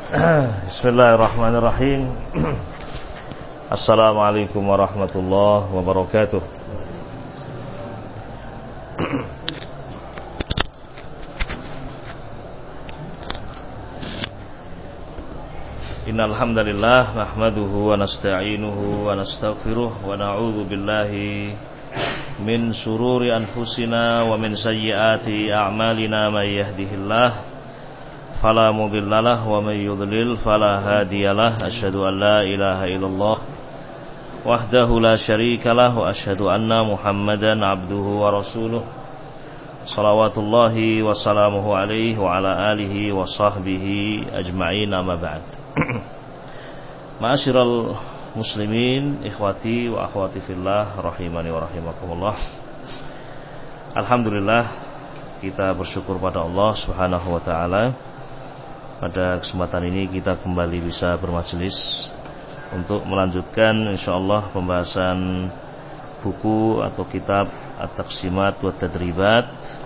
Bismillahirrahmanirrahim. Assalamualaikum warahmatullahi wabarakatuh. Innal hamdalillah nahmaduhu wa nasta'inuhu wa nastaghfiruh wa na'udzu billahi min shururi anfusina wa min sayyiati a'malina may yahdihillahu fala mudhillalah wa may yudlil fala hadiyalah. Asyhadu an la ilaha illallah wahdahu la syarikalah wa asyhadu anna Muhammadan abduhu wa rasuluh salawatullahi wa salamuhu alaihi wa ala alihi wa sahbihi ajma'in, amma ba'd. Ma'asyiral muslimin, ikhwati wa akhwati fillah, rahimani wa rahimakumullah. Alhamdulillah, kita bersyukur pada Allah Subhanahu wa taala. Pada kesempatan ini kita kembali bisa bermajelis untuk melanjutkan insyaallah pembahasan buku atau kitab At-Taqsimat wa Tadribat,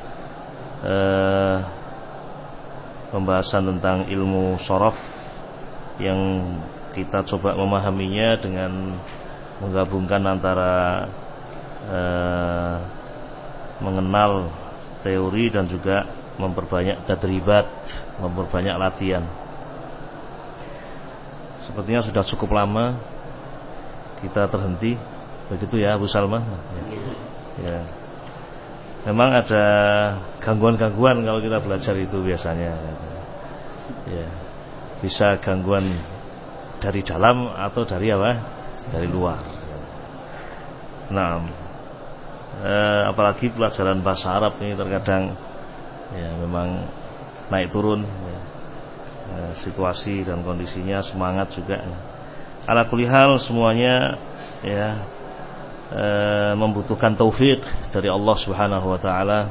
pembahasan tentang ilmu shoraf yang kita coba memahaminya dengan menggabungkan antara mengenal teori dan juga memperbanyak tadribat, memperbanyak latihan. Sepertinya sudah cukup lama kita terhenti, begitu ya Abu Salman? Ya. Memang ada gangguan-gangguan kalau kita belajar itu biasanya. Ya. Bisa gangguan dari dalam atau dari apa? Dari luar. Nah, apalagi pelajaran bahasa Arab ini terkadang ya memang naik turun ya. Situasi dan kondisinya, semangat juga. Ala kulli hal semuanya ya membutuhkan taufik dari Allah Subhanahu wa taala.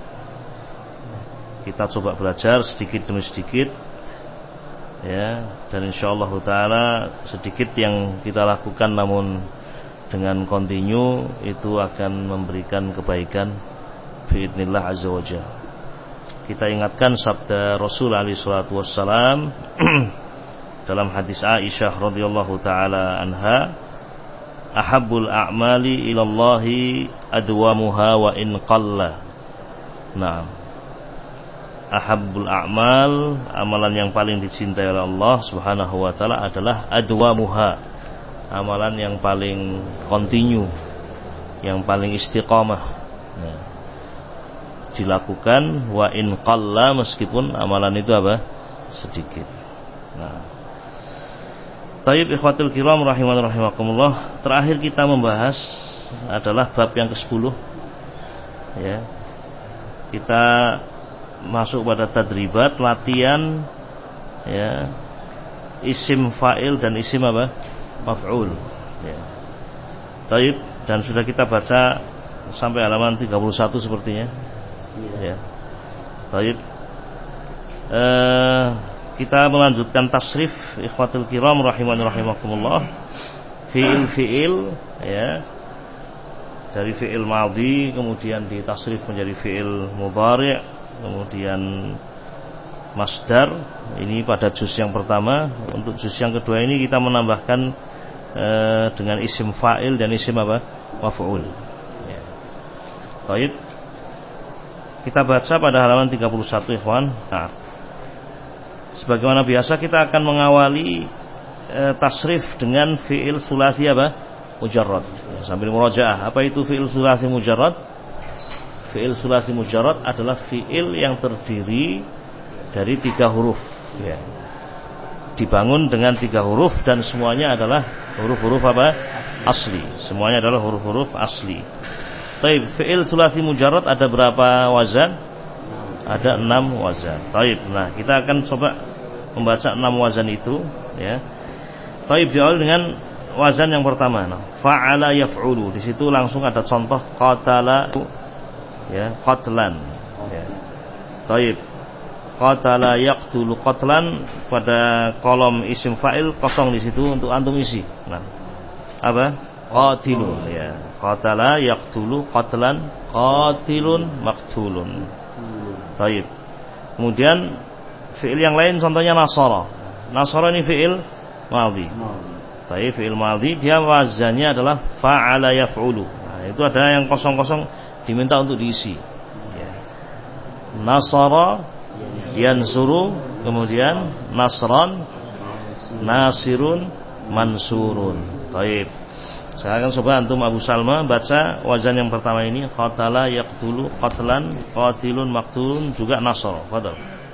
Kita coba belajar sedikit demi sedikit ya, dan insyaallah taala sedikit yang kita lakukan namun dengan kontinu itu akan memberikan kebaikan biidznillah azza wajalla. Kita ingatkan sabda Rasul alaihi salatu wassalam dalam hadis Aisyah radhiyallahu taala anha, ahabbul a'mali ilallahi adwamuha wa in qalla. Nah, ahabbul a'mal, amalan yang paling dicintai oleh Allah Subhanahu wa taala adalah adwamuha, amalan yang paling kontinu, yang paling istiqamah. Nah, dilakukan wa in qalla, meskipun amalan itu apa? Sedikit. Nah, tayyib ikhwatul kiram rahimani rahimakumullah. Terakhir kita membahas adalah bab yang ke-10 ya. Kita masuk pada tadribat, latihan ya, isim fa'il dan isim apa? Maf'ul ya. Tayyib, dan sudah kita baca sampai halaman 31 sepertinya. Ya. Baik. Kita melanjutkan tasrif ikhwatul kiram rahimani rahimakumullah. Fi'il ya. Dari fi'il madhi kemudian ditasrif menjadi fi'il mudhari', kemudian masdar. Ini pada juz yang pertama. Untuk juz yang kedua ini kita menambahkan dengan isim fa'il dan isim apa? Maf'ul. Ya. Baik. Kita baca pada halaman 31 ikhwan. Nah, sebagaimana biasa kita akan mengawali tasrif dengan fi'il sulasi apa? Mujarrad ya, sambil murajaah. Apa itu fi'il sulasi mujarrad? Fi'il sulasi mujarrad adalah fi'il yang terdiri dari 3 huruf ya. Dibangun dengan 3 huruf dan semuanya adalah huruf-huruf apa? Asli. Semuanya adalah huruf-huruf asli. Taib, fi'il sulasi mujarrad ada berapa wazan? Ada 6 wazan. Taib. Nah, kita akan coba membaca 6 wazan itu ya. Taib, diawali dengan wazan yang pertama. Nah, fa'ala yaf'ulu. Di situ langsung ada contoh qatala ya, qatlan ya. Taib. Qatala yaqtulu qatlan, pada kolom isim fa'il kosong di situ untuk antum isi. Nah, apa? Qatilun ya. Qatala yaqtulu qatlan, qatilun maqtulun. Baik. Kemudian fi'il yang lain contohnya nasara. Nasara ini fi'il madhi. Tapi fi'il madhi dia wazannya adalah fa'ala yaf'ulu. Nah, itu ada yang kosong-kosong diminta untuk diisi. Ya. Nasara yansuru, kemudian nasran, nasirun, mansurun. Baik. Sekarang coba antum Abu Salma baca wazan yang pertama ini, qatala yaqtulu qatlan, qatilun maqtulun, juga nasara. Fadhal.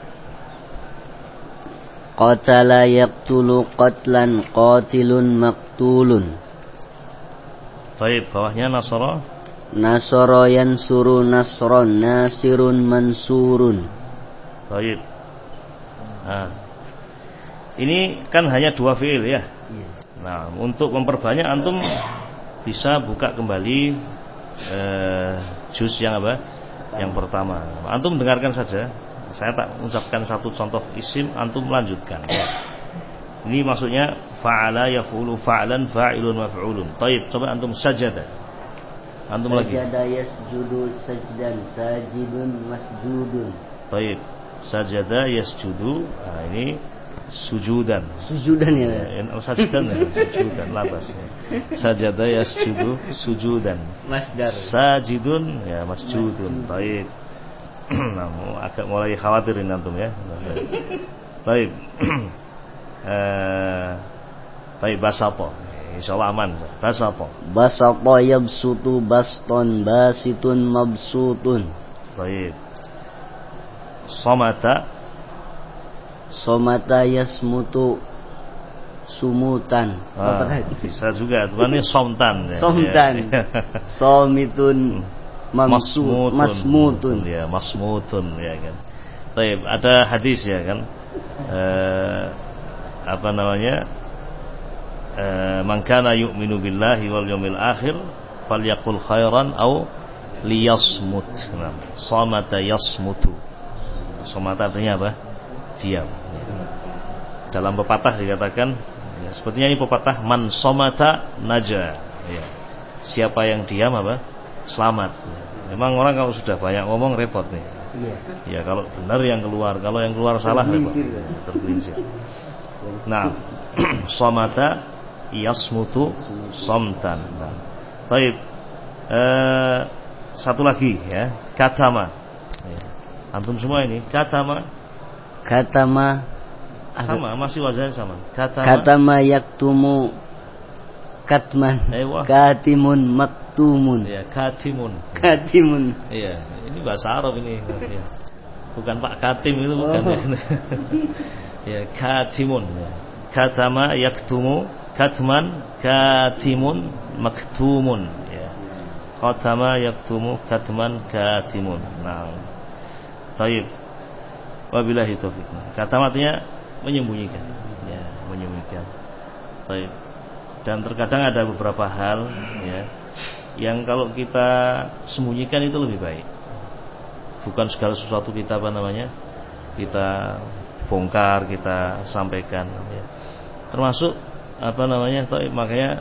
Qatala yaqtulu qatlan, qatilun maqtulun. Baik, bawahnya nasara. Nasara yansuru nasron, nasirun mansurun. Baik. Nah, ini kan hanya 2 fi'il ya. Nah, untuk memperbanyak antum bisa buka kembali juz yang apa? Yang pertama. Antum dengarkan saja. Saya tak ucapkan satu contoh isim, antum lanjutkan. Ini maksudnya fa'ala yaf'ulu fa'lan fa'ilun maf'ulun. Baik, coba antum sajada. Antum lagi. Sajada yasjudu sajdan, sajidun masjudun. Baik. Sajada yasjudu. Nah, ini sujudan. Sujudan ya. Sajudan ya, sujudan labas. Sajada yasjudu sujudan. Masdar. Sajidun ya masjudun. Baik. Nah, agak mulai khawatirin antum ya. Baik. Baik, basata. Insyaallah aman. Basata. Basata yabsutu baston, basitun mabsutun. Baik. Somata. Somata yasmutu sumutan. Bisa juga, ini somtan ya. Somtan. Ya. Somitun masmutun. Ya, masmutun ya kan. Baik, ada hadis ya kan. Apa namanya? Man kana yu'minu billahi wal yawmil akhir falyaqul khairan aw liyasmut. Nah, somata yasmutu. Somata artinya apa? Diam. Dalam pepatah dikatakan ya, sepertinya ini pepatah man somata naja ya. Siapa yang diam apa? Selamat ya. Memang orang kalau sudah banyak ngomong repot nih ya, kalau benar yang keluar, kalau yang keluar salah repot ya, tergelincir. Nah somata yasmutu somtan. Nah, baik. Satu lagi ya, katama ya. Antum semua ini katama sama, masih wazannya sama. Katama yaktumu katman. Katimun maktumun. Ya, katimun. Iya, ini bahasa Arab ini. Ya. Bukan Pak Katim itu bukan. Ya, katimun. Ya. Katama yaktumu katman, katimun maktumun. Ya. Katama yaktumu katman, katimun. Nah, baik. Wabillahi taufiq. Kata artinya menyembunyikan, ya, menyembunyikan. Baik. Dan terkadang ada beberapa hal, ya, yang kalau kita sembunyikan itu lebih baik. Bukan segala sesuatu kita apa namanya, kita bongkar, kita sampaikan. Ya. Termasuk apa namanya, makanya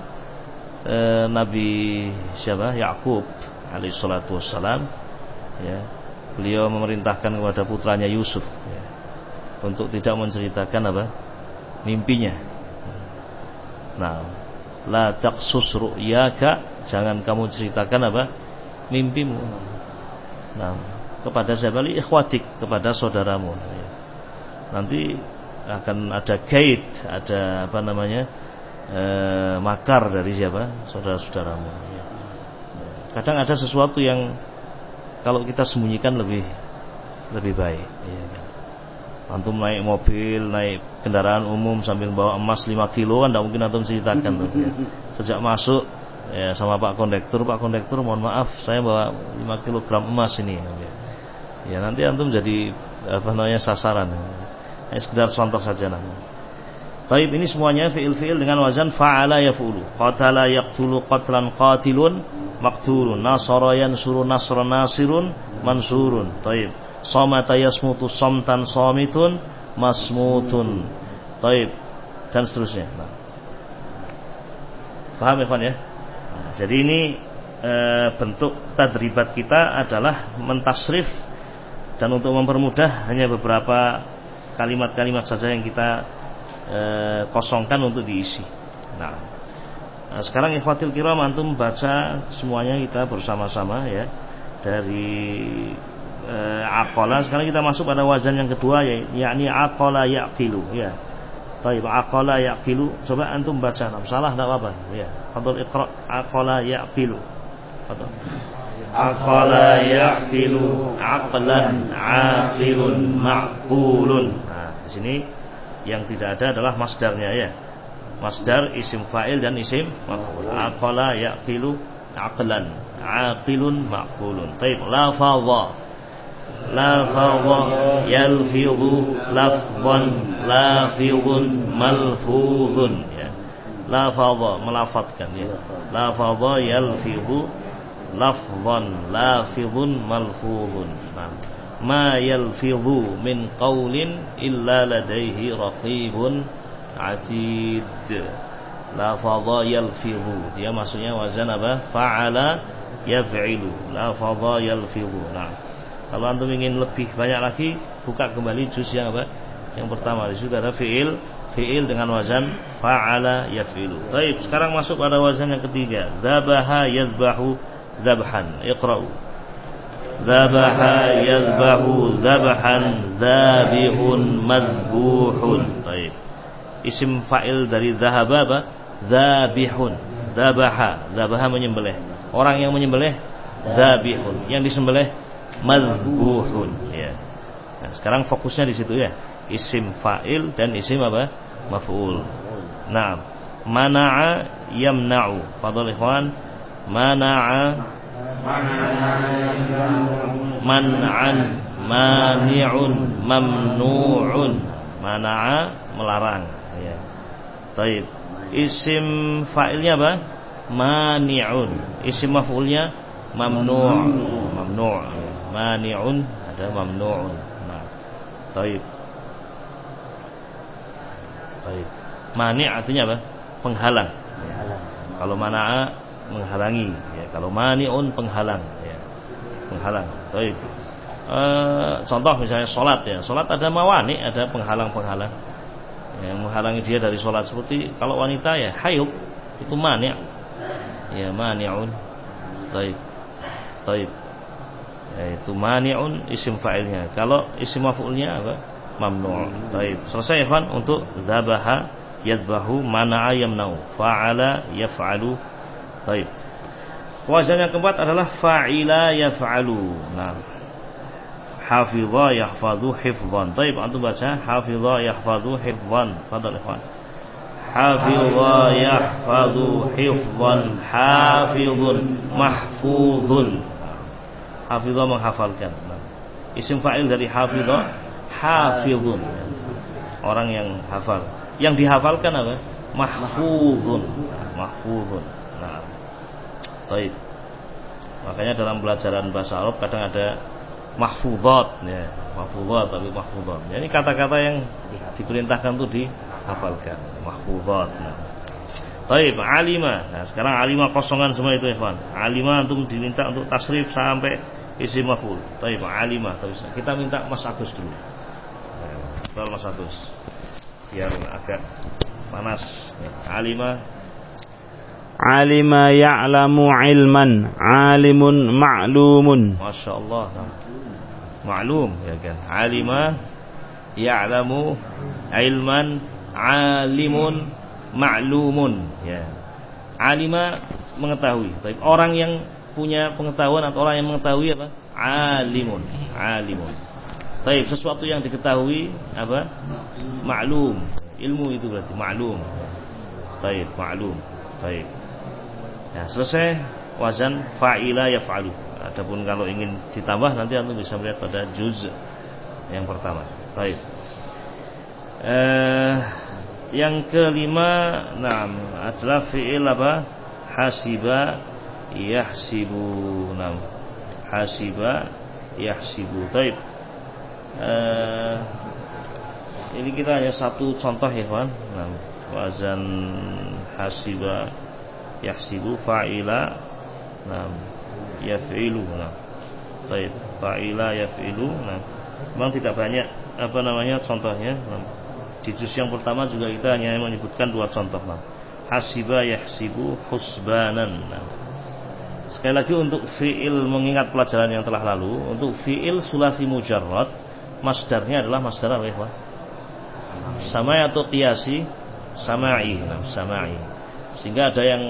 Nabi siapa? Yakub alaihissalatu wassalam, ya. Beliau memerintahkan kepada putranya Yusuf ya, untuk tidak menceritakan apa mimpinya. Nah, la taqsus ru'yaka, jangan kamu ceritakan apa mimpimu. Nah, kepada siapa? Li ikhwatik, kepada saudaramu. Ya. Nanti akan ada kait, ada apa namanya makar dari siapa? Saudara-saudaramu. Ya. Kadang ada sesuatu yang kalau kita sembunyikan lebih baik ya. Antum naik mobil, naik kendaraan umum sambil bawa emas 5 kilo kan tidak mungkin antum ceritakan tuh, ya. Sejak masuk ya sama Pak Kondektur mohon maaf saya bawa 5 kilogram emas ini ya. Ya nanti antum jadi apa namanya sasaran ya. Sekedar contoh saja namanya. Baik, ini semuanya fi'il dengan wazan fa'ala yaf'ulu. Qatala yaqtulu qatlan qatilun maqtulun. Nasara yansuru nasran nasirun mansurun. Baik. Samata yasmutu samtan samitun masmutun. Baik. Dan seterusnya. Nah. Paham ya, Fan ya? Nah, jadi ini bentuk tadribat kita adalah mentasrif, dan untuk mempermudah hanya beberapa kalimat-kalimat saja yang kita kosongkan untuk diisi. Nah, sekarang ikhwatil kiram, antum baca semuanya kita bersama-sama ya, dari aqala. Sekarang kita masuk pada wazan yang kedua, yakni aqala yaqilu ya. Baik, aqala yaqilu. Coba antum baca, salah enggak apa-apa ya. Fadhil iqra aqala yaqilu. Fadhil. Aqala yaqilu aqlan aqilun ma'qulun. Nah, di sini yang tidak ada adalah masdarnya ya. Masdar isim fa'il dan isim maf'ul. Aqala yaqilu aqlan aqilun ma'qulun. Baik, lafadha yalfidhu lafdhan lafidhun malfudhun ya. Lafadha melafadzkan ya. Lafadha yalfidhu lafdhan lafidhun malfudhun. Nah, ma yalfidhu min qawlin illa ladaihi raqibun atid. Lafadha yalfidhu, dia maksudnya wazan apa? Fa'ala yaf'ilu. Lafadha yalfidhu. Nah, kalau antum ingin lebih banyak lagi, buka kembali juz yang apa? Yang pertama. Di situ ada fi'il dengan wazan fa'ala yaf'ilu. Baik, sekarang masuk pada wazan yang ketiga. Dzabaha yadhbahu dzabhan. Iqra'u. Dzabaha yadhbahu dzabhan dzabihun madzbuhun. Baik. Isim fa'il dari dzahaba apa? Dzabihun. Dzabaha menyembelih. Orang yang menyembelih dzabihun. Yang disembelih madzbuhun ya. Nah, sekarang fokusnya di situ ya. Isim fa'il dan isim apa? Maf'ul. Nah, mana'a yamna'u. Fadhil ikhwan. Mana'a man'an mani'un mamnu'un. Mana'a melarang ya. Baik. Isim fa'ilnya apa? Mani'un. Isim maf'ulnya mamnu'. Mani'un ada mamnu'un. Nah, baik. Mani' artinya apa? Penghalang. Kalau mana'a menghalangi ya. Kalau mani'un penghalang ya. Penghalang. Baik. Contoh misalnya salat ya. Salat ada mawani, ada penghalang-penghalang yang menghalangi dia dari salat. Seperti kalau wanita ya haid, itu mani'. Ya, mani'un. Baik. Itu mani'un isim fa'ilnya. Kalau isim maf'ulnya apa? Mamnu'. Baik. Selesai ya kawan untuk dzabaha yadhbahu, mana'a yamna'u, fa'ala yaf'alu. Baik. Wazan yang keempat adalah fa'ila yaf'alu. Nah, hafidha yahfadhu hifdhan. Baik, antum baca hafidha yahfadhu hifdhan. Fadhal ikhwan. Hafidha yahfadhu hifdhan hafidhun mahfudhun. Hafidha menghafalkan. Isim fa'il dari hafidha hafidhun. Orang yang hafal. Yang dihafalkan apa? Mahfudhun. Mahfudhun. Nah, baik. Makanya dalam pelajaran bahasa Arab kadang ada mahfudhat ya. Mahfudhat tapi mahfudhat. Ini kata-kata yang diperintahkan itu dihafalkan. Mahfudhat. Nah. Baik, alima. Nah, sekarang alima kosongan semua itu, ikhwan. Alima antum diminta untuk tasrif sampai isim maf'ul. Baik, alima terus. Kita minta Mas Agus dulu. Nah, Mas Agus. Biar agak panas. Alima ya'lamu ilman, alimun ma'lumun. Masyaallah. Ma'lum ya kan. Alima ya'lamu ilman, alimun ma'lumun ya. Alima mengetahui. Baik, orang yang punya pengetahuan atau orang yang mengetahui apa? Alimun. Baik, sesuatu yang diketahui apa? Ma'lum. Ilmu itu berarti ma'lum. Baik, ma'lum. Baik. Ya, selesai wazan fa'ila yaf'alu. Adapun kalau ingin ditambah nanti antum bisa melihat pada juz yang pertama. Baik. Yang kelima, adalah fi'il apa? Hasiba yahsibu. Hasiba yahsibu. Baik. Ini kita hanya satu contoh ya, kawan. Wazan hasiba yahsibu fa'ila yaf'ilu. Baik, fa'ila yaf'ilu. Memang tidak banyak contohnya. Di juz yang pertama juga kita hanya menyebutkan 2 contoh. Hasiba yahsibu husbanan. Sekali lagi untuk fi'il, mengingat pelajaran yang telah lalu, untuk fi'il sulasi mujarrad masdarnya adalah masdar apa ya? Samai atau qiyasi? Sama'i. Sama'i. Sehingga ada yang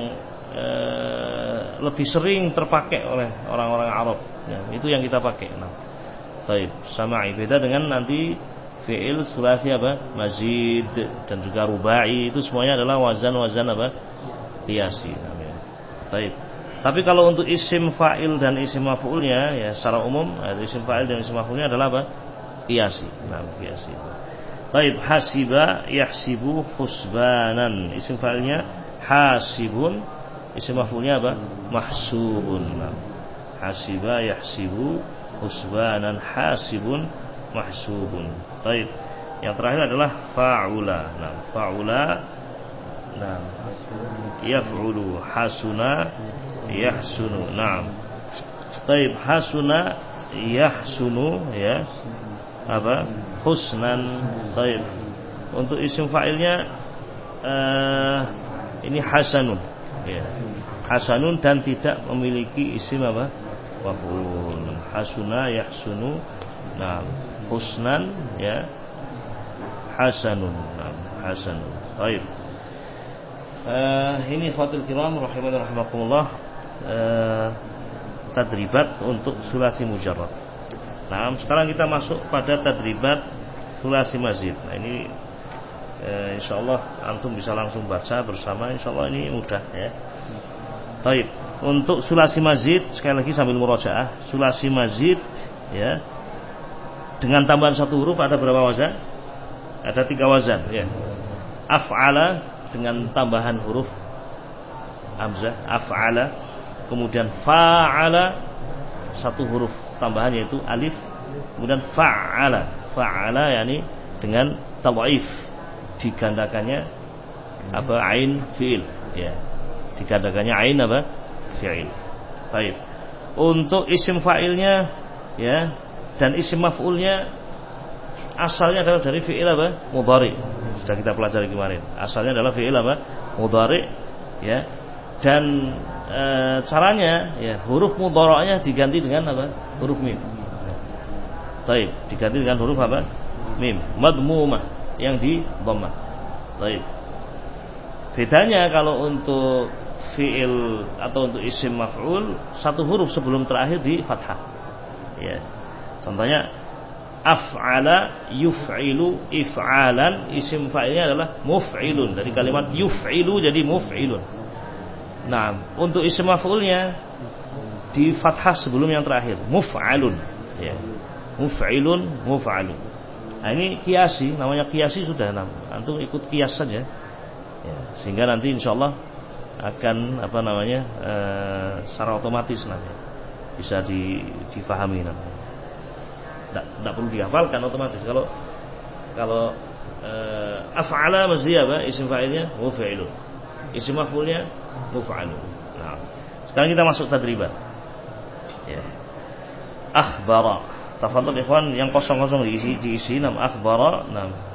lebih sering terpakai oleh orang-orang Arab. Ya, itu yang kita pakai. Baik, sama'i. Beda dengan nanti fi'il sulasi apa? Mazid dan juga rubai, itu semuanya adalah wazan-wazan apa? Qiyasi namanya. Baik. Tapi kalau untuk isim fa'il dan isim maf'ulnya ya secara umum, isim fa'il dan isim maf'ulnya adalah apa? Qiyasi. Qiyasi. Baik, hasiba yahsibu husbanan. Isim fa'ilnya hasibun, isim maf'ulnya apa? Mahsubun. Hasiba yahsibu husbanan hasibun mahsubun. Baik. Yang terakhir adalah fa'ula. Fa'ula. Yaf'ulu, hasuna yahsunu. Baik, hasuna yahsunu ya. Apa? Husnan. Baik. Untuk isim fa'ilnya ini hasanun. Ya. Hasanun dan tidak memiliki isim apa? Maf'ul. Hasuna yahsunu. Husnan ya. Hasanun. Hasanun. Baik. Ini fatul kiram rahimakumullah, tadribat untuk sulasi mujarrad. Sekarang kita masuk pada tadribat sulasi mazid. Ini insyaallah antum bisa langsung baca bersama, insyaallah ini mudah ya. Baik, untuk sulasi mazid sekali lagi sambil murajaah, sulasi mazid ya dengan tambahan 1 huruf ada berapa wazan? Ada 3 wazan ya. Af'ala dengan tambahan huruf hamzah, af'ala. Kemudian fa'ala 1 huruf tambahan yaitu alif. Kemudian fa'ala yakni dengan tadhaif, digandakannya apa? Ain fi'il ya. Digandakannya ain apa? Fi'il. Baik. Untuk isim fa'ilnya ya dan isim maf'ulnya asalnya adalah dari fi'il apa? Mudhari. Sudah kita pelajari kemarin. Asalnya adalah fi'il apa? Mudhari ya. Dan caranya ya huruf mudhari'nya diganti dengan apa? Huruf mim. Baik, diganti dengan huruf apa? Mim, madmumah yang di dhammah. Baik. Bedanya kalau untuk fi'il atau untuk isim maf'ul 1 huruf sebelum terakhir di fathah. Ya. Contohnya af'ala yuf'ilu if'alan, isim fa'ilnya adalah muf'ilun, dari kalimat yuf'ilu jadi muf'ilun. Untuk isim maf'ulnya di fathah sebelum yang terakhir, muf'alun ya. Muf'ilun, muf'alun. Ini qiyasi, namanya qiyasi sudah. Antum ikut qiyas saja ya, sehingga nanti insyaallah akan apa namanya secara otomatis nanti bisa difahami nanti. Tidak perlu dihafalkan, otomatis. Kalau af'ala mesti apa? Isim fa'ilnya muf'ilun, isim maf'ulnya muf'alun. Sekarang kita masuk tadribat ya. Akhbara. Tafadhal ikhwan, yang kosong-kosong diisi akhbara.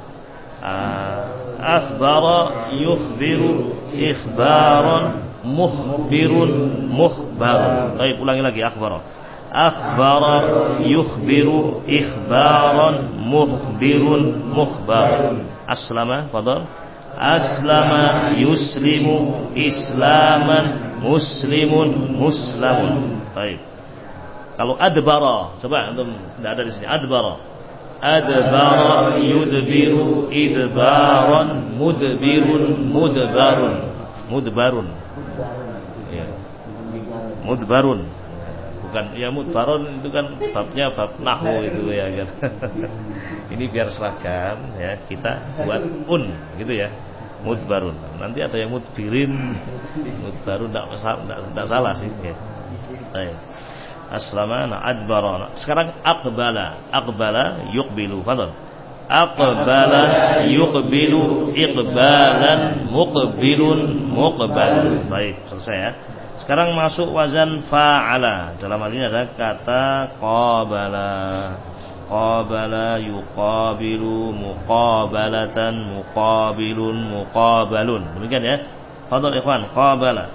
Akhbara yukhbiru ikhbaran, mukhbirun mukhbar. Baik, ulangi lagi. Akhbara yukhbiru ikhbaran, mukhbirun mukhbar. Aslama, fadhal. Aslama yuslimu islaman, muslimun muslamun. Baik. Kalau adbara, coba antum tidak ada di sini. Adbara yudbiru idbaran, mudbirun mudbarun. Ya. Mudbarun. Bukan ya, mudbarun itu kan babnya bab nahwu itu ya kan. Ini biar seragam ya, kita buat gitu ya. Mudbarun. Nanti ada yang mudbirin, mudbarun, tidak salah sih ya. Baik. Aslama, adbara. Sekarang aqbala yuqbilu. Fadhal. Aqbala yuqbilu iqbalan, muqbilun muqbal. Baik, selesai ya. Sekarang masuk wazan fa'ala. Dalam hal ini ada kata qabala. qabala yuqabilu, muqabalatan, muqabilun, muqabalun. Demikian ya. Fadhal ikhwan, qabala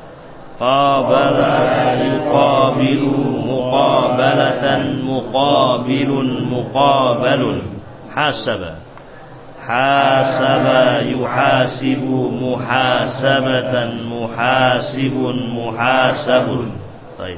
yuqabilu, muqabalatan, muqabilun, muqabalun. Hasaba yuhasibu, muhasabatan, muhasibun, muhasabun. Baik.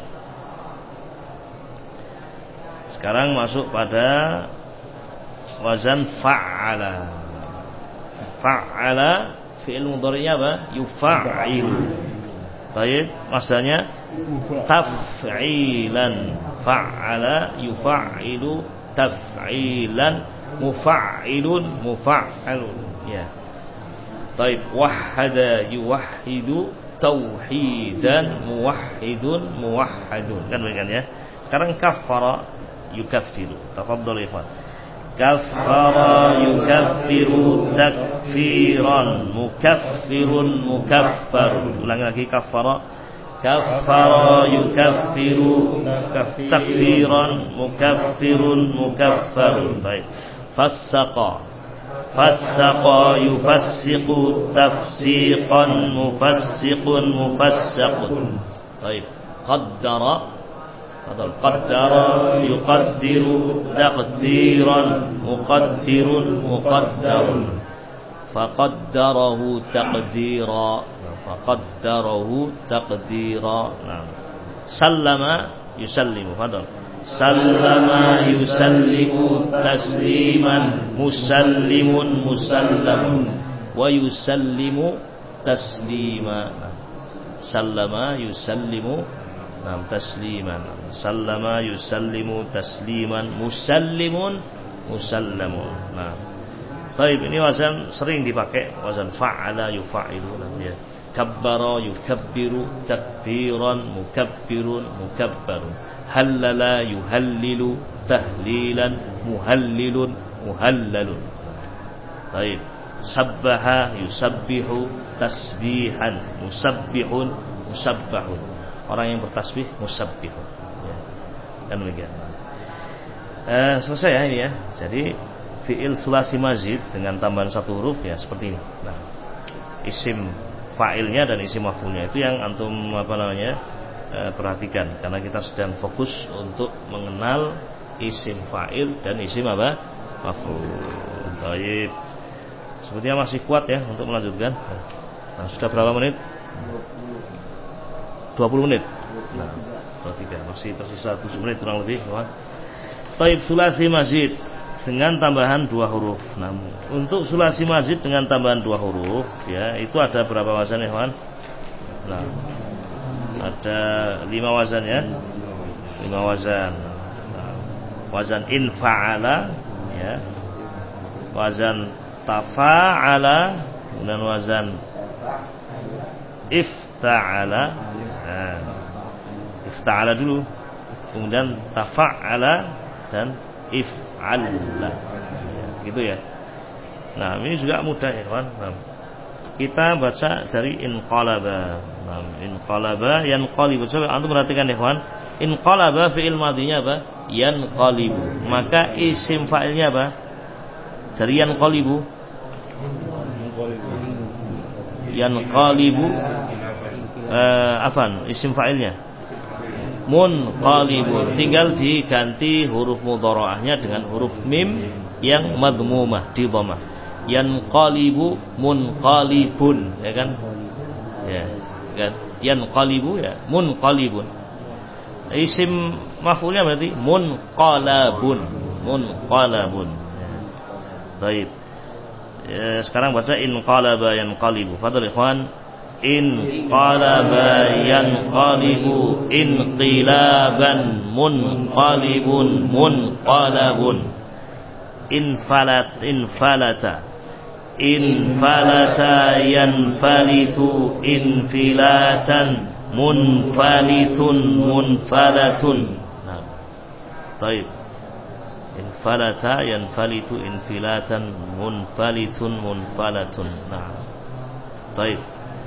Sekarang masuk pada wazan fa'ala. Fa'ala fi'il mudhari'nya apa? Yufa'il. Baik, masdarnya taf'ilan. Fa'ala yufa'ilu taf'ilan, mufa'ilun, mufa'alun. Ya. Baik, wahhada yuwahhidu tauhidan, muwahhidun, muwahhadun. Kan begitu ya. Sekarang kaffara yukaffiru. Tafadhal ikhwan. Kaffara yukaffiru takfiran, mukaffirun, mukaffarun. Ulangi lagi, kaffara yukaffiru takfiran, mukaffirun, mukaffarun. Baik. Fassaqa yufassiqu tafsiqan, mufassiqun, mufassaqun. Baik. Qaddara yuqaddiru taqdiran, muqaddirun, muqaddarun. Faqaddarahu taqdira, Nah. Sallama yusallimu. Fadal. Sallama yusallimu tasliman, musallimun, musallamun, wa yusallimu taslima. Sallama yusallimu tasliman. Sallama yusallimu tasliman, musallimun, musallamun. Nah. Baik, ini wazan sering dipakai, wazan fa'ala yufa'ilu. Ya. Kabbara yukabbiru takbiran, mukabbirun, mukabbarun. Hallala yuhallilu tahlilan, muhallilun, muhallalun. Baik. Sabbaha yusabbihu tasbihan, musabbihun, musabbahun. Orang yang bertasbih musabbihun. Ya. Kan begitu. Selesai ya ini ya. Jadi fi'il sulasi mazid dengan tambahan satu huruf ya seperti ini. Nah, isim fa'ilnya dan isim maf'ulnya itu yang antum perhatikan, karena kita sedang fokus untuk mengenal isim fa'il dan isim maf'ul. Baik. Sepertinya masih kuat ya untuk melanjutkan. Nah, sudah berapa menit? 20 menit. Nah, 23. Masih tersisa 7 menit kurang lebih. Baik, sulasi mazid dengan tambahan 2 huruf. Nah, untuk sulasi mazid dengan tambahan 2 huruf ya, itu ada berapa wazan ya, kawan? Nah, ada 5 wazan ya. 5 wazan. Nah, wazan infa'ala ya. Wazan tafa'ala dan wazan ifta'ala. Nah, ifta'ala dulu, kemudian tafa'ala dan if'alla. Gitu ya. Nah, ini juga mudah ya, kawan. Nah, kita baca dari inqalaba. Nah, inqalaba yanqalibu. Coba antum perhatikan ya, kawan. Inqalaba fi'il madhinya apa? Yanqalibu. Maka isim fa'ilnya apa? Dari yanqalibu. Yanqalibu afan, isim fa'ilnya munqalibun, tinggal diganti huruf mudhara'ahnya dengan huruf mim yang madmumah di dhammah. Yanqalibu, munqalibun, ya kan? Ya, kan? Yanqalibu ya, munqalibun. Isim maf'ulnya berarti munqalabun, munqalabun. Ya. Baik. Ya, sekarang baca inqalaba yanqalibu. Fadhil ikhwan. Inqalaba yanqalibu, inqilaban, munqalibun, munqalabun. Infalata, infalata yanfalitu, infilatan, munfalitun, munfalatun. Nah, baik. Infalata yanfalitu, infilatan, munfalitun, munfalatun. Nah, baik.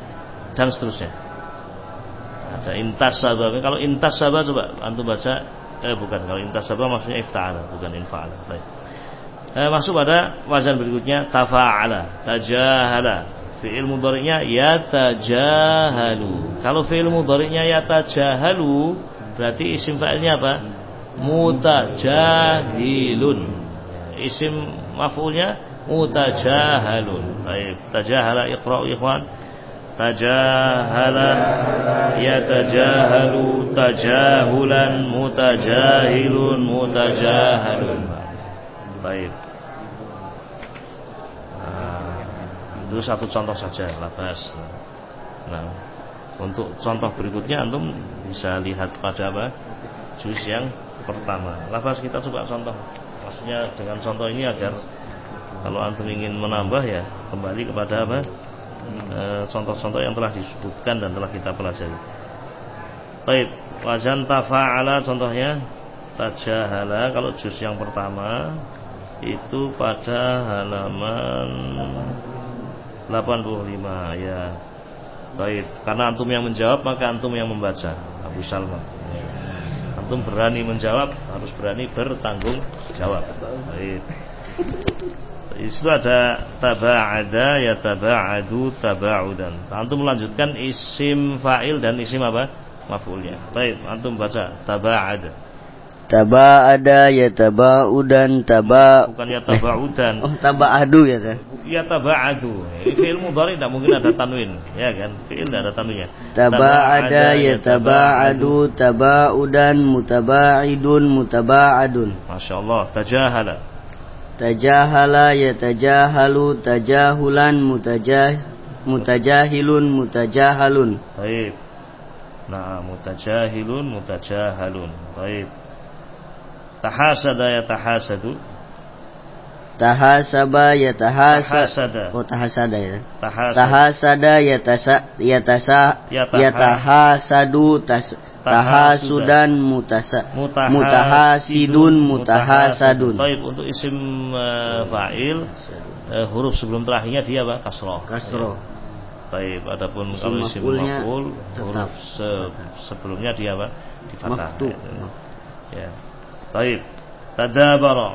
Dan seterusnya. Ada intasaba. Kalau intasaba coba antum baca Bukan, kalau intasaba maksudnya ifta'ala, bukan infa'ala. Baik. Masuk pada wazan berikutnya tafa'ala, tajahala. Fi'il mudhari'nya yatajahalu. Kalau fi'il mudhari'nya yatajahalu, berarti isim fa'ilnya apa? Mutajahilun. Isim maf'ulnya mutajahalun. Baik, tajahala iqra'u ikhwan. Tajahala yatajahalu tajahulan mutajahilun mutajahalun. Baik. Itu satu contoh saja, labas. Nah, untuk contoh berikutnya antum bisa lihat pada apa? Juz yang pertama. Labas kita coba contoh. Maksudnya dengan contoh ini agar kalau antum ingin menambah ya kembali kepada apa? Contoh-contoh yang telah disebutkan dan telah kita pelajari. Baik, wazan tafa'ala contohnya tajahala. Kalau juz yang pertama itu pada halaman 85 ya. Baik, karena antum yang menjawab maka antum yang membaca. Abu Salman. Antum berani menjawab harus berani bertanggung jawab. Baik. Itu ada taba'ada ya taba'adu taba'udan. Antum melanjutkan isim fa'il dan isim apa? Maf'ulnya. Baik, antum baca taba'ada. Taba'ada ya taba'udan bukan ya taba'udan. Taba'adu ya kan? Ya taba'adu. Fi'il mudhari tidak mungkin ada tanwin, ya kan? Fi'il tidak ada tanwinnya. Taba'ada ya taba'adu taba'udan mutaba'idun mutaba'adun. Masyaallah. Tajahala. Tajahala yatajahalu tajahulan mutajahilun mutajahalun. Baik. Nah, mutajahilun mutajahalun. Baik. Tahasada yatahasadu. Tahasaba yatahasada. Oh, tahasada ya. Tahasada yatahasadu tahasudan mutahasidun mutahasadun. Baik, untuk isim fa'il huruf sebelum terakhirnya dia apa? Kasroh. Baik, adapun kalau isim maf'ul huruf sebelumnya dia apa? Di fathah. Ya. Baik. Tadabara.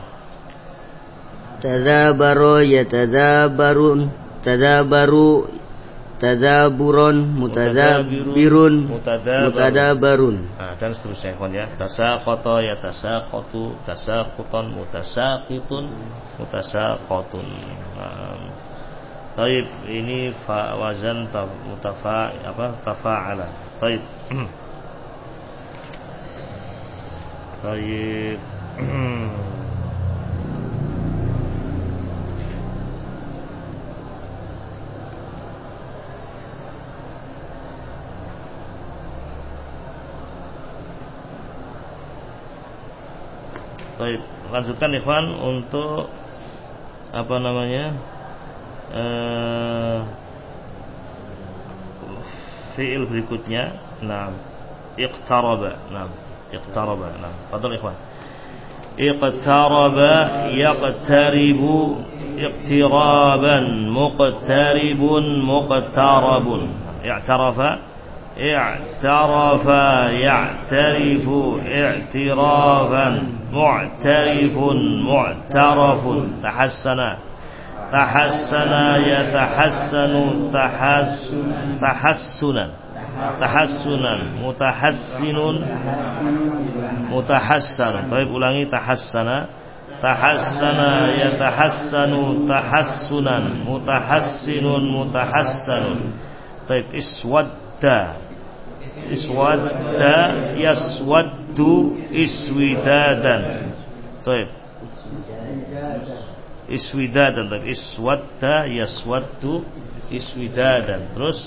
Tadabaro yatadabarun tadabaru tadaburun mutadabirun mutadabarun. Nah, dan seterusnya ya. Tasaqata yatasaqatu tasaqutan mutasaqitun mutasaqatun. Baik, ini wazan tafa'ala. Baik. Baik. Baik, lanjutkan ikhwan untuk apa namanya? Fi'il berikutnya. Nah, iqtaraba. Nah, iqtaraba. Nah, fadhal ikhwan. Iqtaraba yaqtaribu iqtiraban muqtaribun muqtarabun. I'tarafa i'tarafa ya'tarifu i'tirafan mu'tarifun mu'tarafun. Tahassana yatahassanu tahassunan mutahassinun mutahassan. Baik, ulangi tahassana yatahassanu tahassunan mutahassinun mutahassanun. Baik, iswadda yaswaddu iswidadan. Baik, iswidadan. Iswadda yaswaddu iswidadan. Terus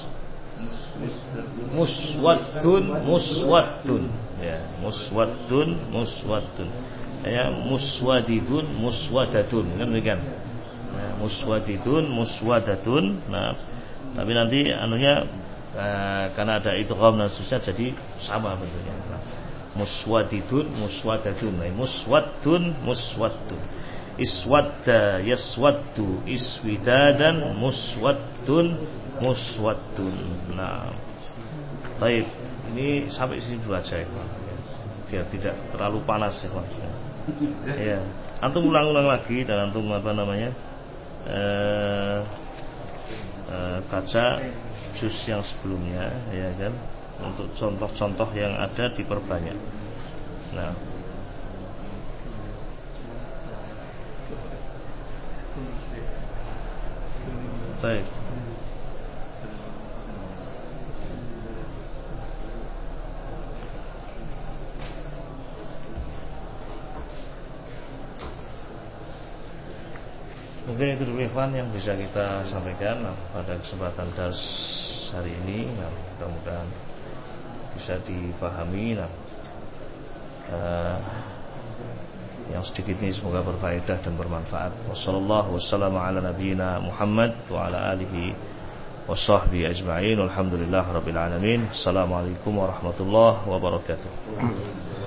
muswaddun ya, muswaddun ya, muswadidun muswadatun kan demikian. Nah, muswadatun. Nah, tapi nanti anunya karena ada idgham dan susah jadi sama bentuknya. Nah, muswadidun muswadatun. Nah, muswaddun iswadda yaswaddu iswidadan muswaddun. Nah, baik, ini sampai sini dulu aja ya. biar tidak terlalu panas ya, ya. Antum ulang-ulang lagi dan antum baca juz yang sebelumnya, ya kan, untuk contoh-contoh yang ada diperbanyak. Nah, baik. Mungkin itu dulu ikhwan yang bisa kita sampaikan pada kesempatan dars hari ini. Mudah-mudahan bisa dipahami. Yang sedikit ini semoga berfaedah dan bermanfaat. Wassallallahu wassalamu ala nabiyyina Muhammad wa ala alihi washabbihi ajma'in. Alhamdulillahirabbil alamin. Assalamualaikum warahmatullahi wabarakatuh.